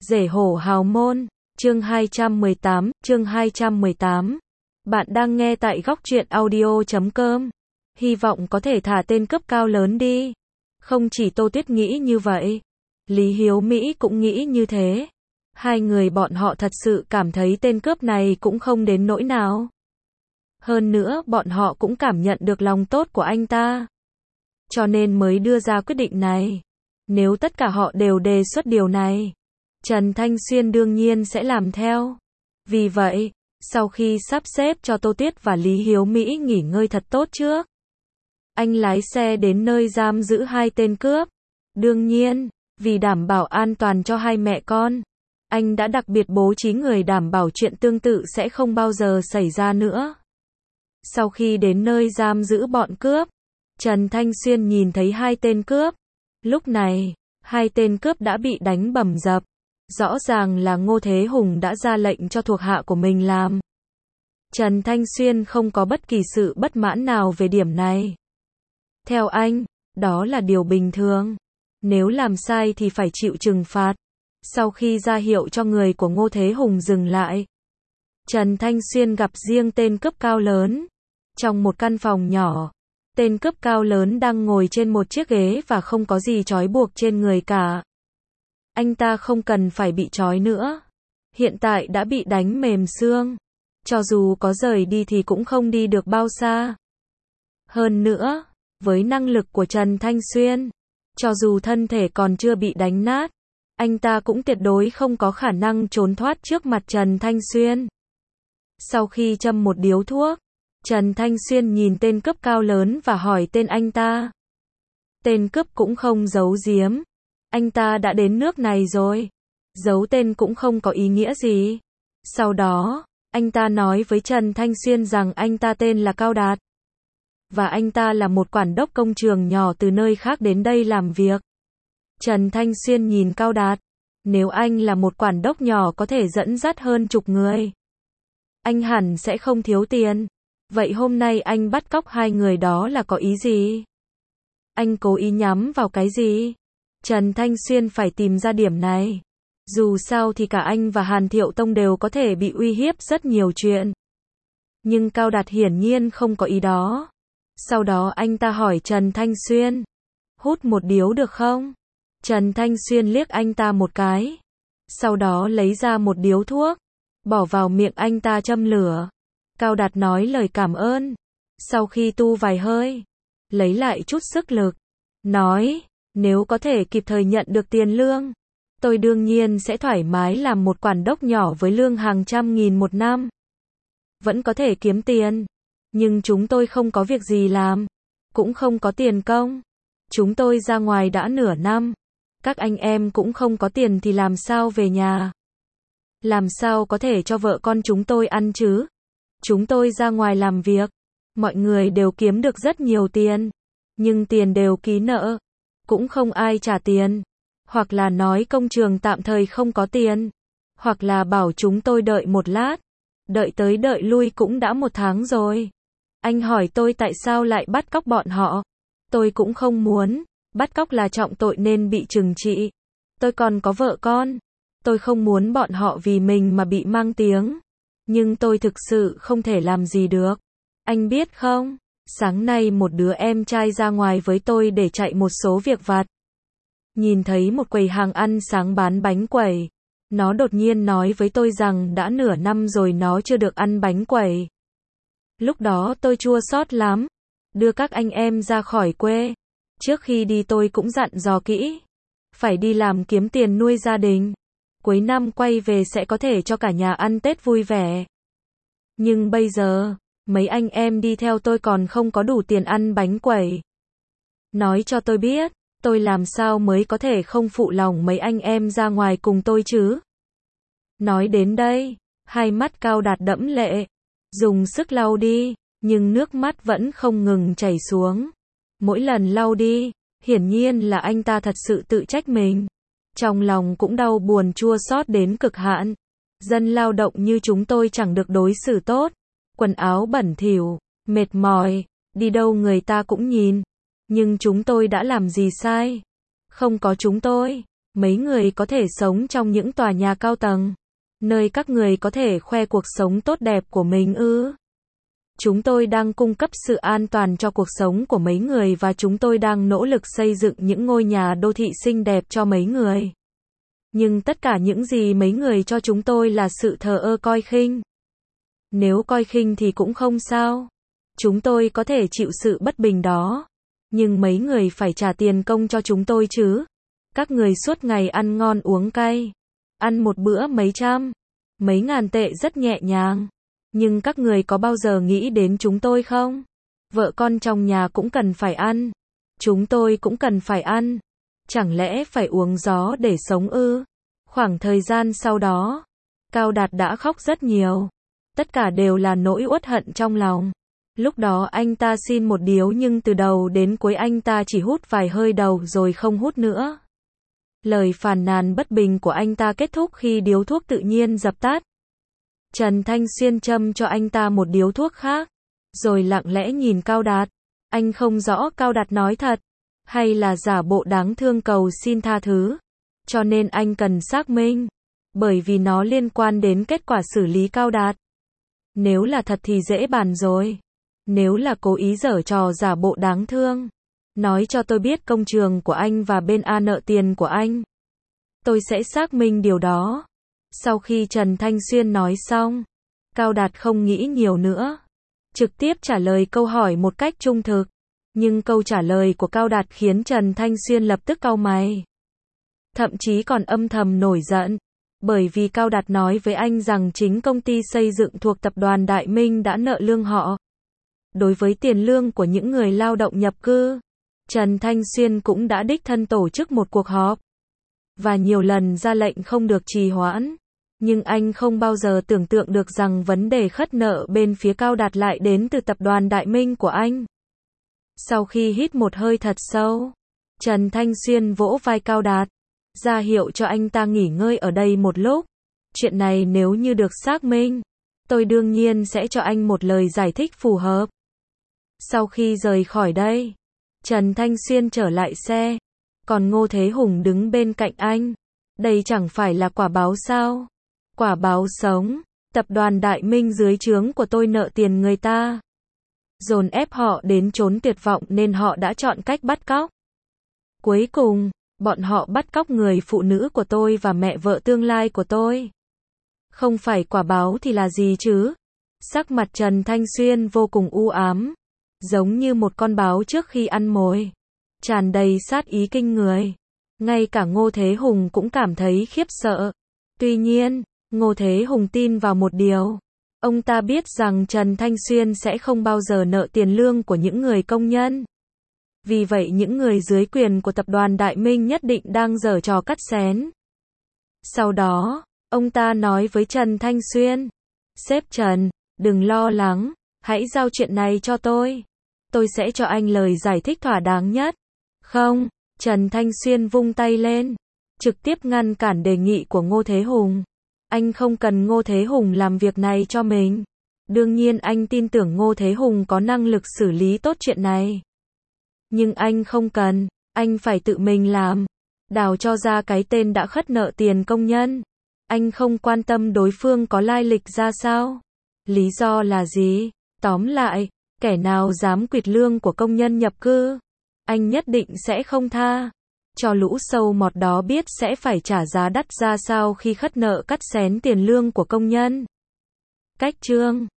Rể hổ hào môn, chương 218. Bạn đang nghe tại góc truyện audio.com. Hy vọng có thể thả tên cấp cao lớn đi. Không chỉ Tô Tuyết nghĩ như vậy, Lý Hiếu Mỹ cũng nghĩ như thế. Hai người bọn họ thật sự cảm thấy tên cướp này cũng không đến nỗi nào. Hơn nữa bọn họ cũng cảm nhận được lòng tốt của anh ta. Cho nên mới đưa ra quyết định này. Nếu tất cả họ đều đề xuất điều này, Trần Thanh Xuyên đương nhiên sẽ làm theo. Vì vậy, sau khi sắp xếp cho Tô Tuyết và Lý Hiếu Mỹ nghỉ ngơi thật tốt trước, anh lái xe đến nơi giam giữ hai tên cướp. Đương nhiên, vì đảm bảo an toàn cho hai mẹ con, anh đã đặc biệt bố trí người đảm bảo chuyện tương tự sẽ không bao giờ xảy ra nữa. Sau khi đến nơi giam giữ bọn cướp, Trần Thanh Xuyên nhìn thấy hai tên cướp. Lúc này, hai tên cướp đã bị đánh bầm dập. Rõ ràng là Ngô Thế Hùng đã ra lệnh cho thuộc hạ của mình làm. Trần Thanh Xuyên không có bất kỳ sự bất mãn nào về điểm này. Theo anh, đó là điều bình thường. Nếu làm sai thì phải chịu trừng phạt. Sau khi ra hiệu cho người của Ngô Thế Hùng dừng lại, Trần Thanh Xuyên gặp riêng tên cướp cao lớn. Trong một căn phòng nhỏ, tên cướp cao lớn đang ngồi trên một chiếc ghế và không có gì trói buộc trên người cả. Anh ta không cần phải bị trói nữa. Hiện tại đã bị đánh mềm xương. Cho dù có rời đi thì cũng không đi được bao xa. Hơn nữa, với năng lực của Trần Thanh Xuyên, cho dù thân thể còn chưa bị đánh nát, anh ta cũng tuyệt đối không có khả năng trốn thoát trước mặt Trần Thanh Xuyên. Sau khi châm một điếu thuốc, Trần Thanh Xuyên nhìn tên cướp cao lớn và hỏi tên anh ta. Tên cướp cũng không giấu giếm. Anh ta đã đến nước này rồi. Giấu tên cũng không có ý nghĩa gì. Sau đó, anh ta nói với Trần Thanh Xuyên rằng anh ta tên là Cao Đạt. Và anh ta là một quản đốc công trường nhỏ từ nơi khác đến đây làm việc. Trần Thanh Xuyên nhìn Cao Đạt. Nếu anh là một quản đốc nhỏ có thể dẫn dắt hơn chục người, anh hẳn sẽ không thiếu tiền. Vậy hôm nay anh bắt cóc hai người đó là có ý gì? Anh cố ý nhắm vào cái gì? Trần Thanh Xuyên phải tìm ra điểm này. Dù sao thì cả anh và Hàn Thiệu Tông đều có thể bị uy hiếp rất nhiều chuyện. Nhưng Cao Đạt hiển nhiên không có ý đó. Sau đó anh ta hỏi Trần Thanh Xuyên. Hút một điếu được không? Trần Thanh Xuyên liếc anh ta một cái. Sau đó lấy ra một điếu thuốc, bỏ vào miệng anh ta châm lửa. Cao Đạt nói lời cảm ơn. Sau khi tu vài hơi, lấy lại chút sức lực, nói, nếu có thể kịp thời nhận được tiền lương, tôi đương nhiên sẽ thoải mái làm một quản đốc nhỏ với lương hàng trăm nghìn một năm. Vẫn có thể kiếm tiền, nhưng chúng tôi không có việc gì làm, cũng không có tiền công. Chúng tôi ra ngoài đã nửa năm, các anh em cũng không có tiền thì làm sao về nhà? Làm sao có thể cho vợ con chúng tôi ăn chứ? Chúng tôi ra ngoài làm việc, mọi người đều kiếm được rất nhiều tiền, nhưng tiền đều ký nợ, cũng không ai trả tiền, hoặc là nói công trường tạm thời không có tiền, hoặc là bảo chúng tôi đợi một lát, đợi tới đợi lui cũng đã một tháng rồi. Anh hỏi tôi tại sao lại bắt cóc bọn họ, tôi cũng không muốn, bắt cóc là trọng tội nên bị trừng trị, tôi còn có vợ con, tôi không muốn bọn họ vì mình mà bị mang tiếng. Nhưng tôi thực sự không thể làm gì được. Anh biết không, sáng nay một đứa em trai ra ngoài với tôi để chạy một số việc vặt. Nhìn thấy một quầy hàng ăn sáng bán bánh quẩy. Nó đột nhiên nói với tôi rằng đã nửa năm rồi nó chưa được ăn bánh quẩy. Lúc đó tôi chua xót lắm. Đưa các anh em ra khỏi quê. Trước khi đi tôi cũng dặn dò kỹ. Phải đi làm kiếm tiền nuôi gia đình. Cuối năm quay về sẽ có thể cho cả nhà ăn Tết vui vẻ. Nhưng bây giờ, mấy anh em đi theo tôi còn không có đủ tiền ăn bánh quẩy. Nói cho tôi biết, tôi làm sao mới có thể không phụ lòng mấy anh em ra ngoài cùng tôi chứ? Nói đến đây, hai mắt Cao Đạt đẫm lệ, dùng sức lau đi, nhưng nước mắt vẫn không ngừng chảy xuống. Mỗi lần lau đi, hiển nhiên là anh ta thật sự tự trách mình. Trong lòng cũng đau buồn chua xót đến cực hạn. Dân lao động như chúng tôi chẳng được đối xử tốt. Quần áo bẩn thỉu, mệt mỏi, đi đâu người ta cũng nhìn. Nhưng chúng tôi đã làm gì sai? Không có chúng tôi, Mấy người có thể sống trong những tòa nhà cao tầng, nơi các người có thể khoe cuộc sống tốt đẹp của mình ư? Chúng tôi đang cung cấp sự an toàn cho cuộc sống của mấy người và chúng tôi đang nỗ lực xây dựng những ngôi nhà đô thị xinh đẹp cho mấy người. Nhưng tất cả những gì mấy người cho chúng tôi là sự thờ ơ coi khinh. Nếu coi khinh thì cũng không sao. Chúng tôi có thể chịu sự bất bình đó. Nhưng mấy người phải trả tiền công cho chúng tôi chứ. Các người suốt ngày ăn ngon uống cay. Ăn một bữa mấy trăm, mấy ngàn tệ rất nhẹ nhàng. Nhưng các người có bao giờ nghĩ đến chúng tôi không? Vợ con trong nhà cũng cần phải ăn. Chúng tôi cũng cần phải ăn. Chẳng lẽ phải uống gió để sống ư? Khoảng thời gian sau đó, Cao Đạt đã khóc rất nhiều. Tất cả đều là nỗi uất hận trong lòng. Lúc đó anh ta xin một điếu nhưng từ đầu đến cuối anh ta chỉ hút vài hơi đầu rồi không hút nữa. Lời phàn nàn bất bình của anh ta kết thúc khi điếu thuốc tự nhiên dập tắt. Trần Thanh Xuyên châm cho anh ta một điếu thuốc khác, rồi lặng lẽ nhìn Cao Đạt. Anh không rõ Cao Đạt nói thật, hay là giả bộ đáng thương cầu xin tha thứ. Cho nên anh cần xác minh, bởi vì nó liên quan đến kết quả xử lý Cao Đạt. Nếu là thật thì dễ bàn rồi. Nếu là cố ý giở trò giả bộ đáng thương, nói cho tôi biết công trường của anh và bên A nợ tiền của anh. Tôi sẽ xác minh điều đó. Sau khi Trần Thanh Xuyên nói xong, Cao Đạt không nghĩ nhiều nữa. Trực tiếp trả lời câu hỏi một cách trung thực. Nhưng câu trả lời của Cao Đạt khiến Trần Thanh Xuyên lập tức cau mày. Thậm chí còn âm thầm nổi giận. Bởi vì Cao Đạt nói với anh rằng chính công ty xây dựng thuộc tập đoàn Đại Minh đã nợ lương họ. Đối với tiền lương của những người lao động nhập cư, Trần Thanh Xuyên cũng đã đích thân tổ chức một cuộc họp. Và nhiều lần ra lệnh không được trì hoãn. Nhưng anh không bao giờ tưởng tượng được rằng vấn đề khất nợ bên phía Cao Đạt lại đến từ tập đoàn Đại Minh của anh. Sau khi hít một hơi thật sâu, Trần Thanh Xuyên vỗ vai Cao Đạt, ra hiệu cho anh ta nghỉ ngơi ở đây một lúc. Chuyện này nếu như được xác minh, tôi đương nhiên sẽ cho anh một lời giải thích phù hợp. Sau khi rời khỏi đây, Trần Thanh Xuyên trở lại xe, còn Ngô Thế Hùng đứng bên cạnh anh. Đây chẳng phải là quả báo sao? Quả báo sống, tập đoàn Đại Minh dưới trướng của tôi nợ tiền người ta. Dồn ép họ đến chốn tuyệt vọng nên họ đã chọn cách bắt cóc. Cuối cùng, bọn họ bắt cóc người phụ nữ của tôi và mẹ vợ tương lai của tôi. Không phải quả báo thì là gì chứ? Sắc mặt Trần Thanh Xuyên vô cùng u ám, giống như một con báo trước khi ăn mồi, tràn đầy sát ý kinh người. Ngay cả Ngô Thế Hùng cũng cảm thấy khiếp sợ. Tuy nhiên, Ngô Thế Hùng tin vào một điều. Ông ta biết rằng Trần Thanh Xuyên sẽ không bao giờ nợ tiền lương của những người công nhân. Vì vậy những người dưới quyền của tập đoàn Đại Minh nhất định đang giở trò cắt xén. Sau đó, ông ta nói với Trần Thanh Xuyên. Sếp Trần, đừng lo lắng, hãy giao chuyện này cho tôi. Tôi sẽ cho anh lời giải thích thỏa đáng nhất. Không, Trần Thanh Xuyên vung tay lên, trực tiếp ngăn cản đề nghị của Ngô Thế Hùng. Anh không cần Ngô Thế Hùng làm việc này cho mình. Đương nhiên anh tin tưởng Ngô Thế Hùng có năng lực xử lý tốt chuyện này. Nhưng anh không cần, anh phải tự mình làm. Đào cho ra cái tên đã khất nợ tiền công nhân. Anh không quan tâm đối phương có lai lịch ra sao. Lý do là gì? Tóm lại, kẻ nào dám quỵt lương của công nhân nhập cư, anh nhất định sẽ không tha. Cho lũ sâu mọt đó biết sẽ phải trả giá đắt ra sao khi khất nợ cắt xén tiền lương của công nhân. Cách chương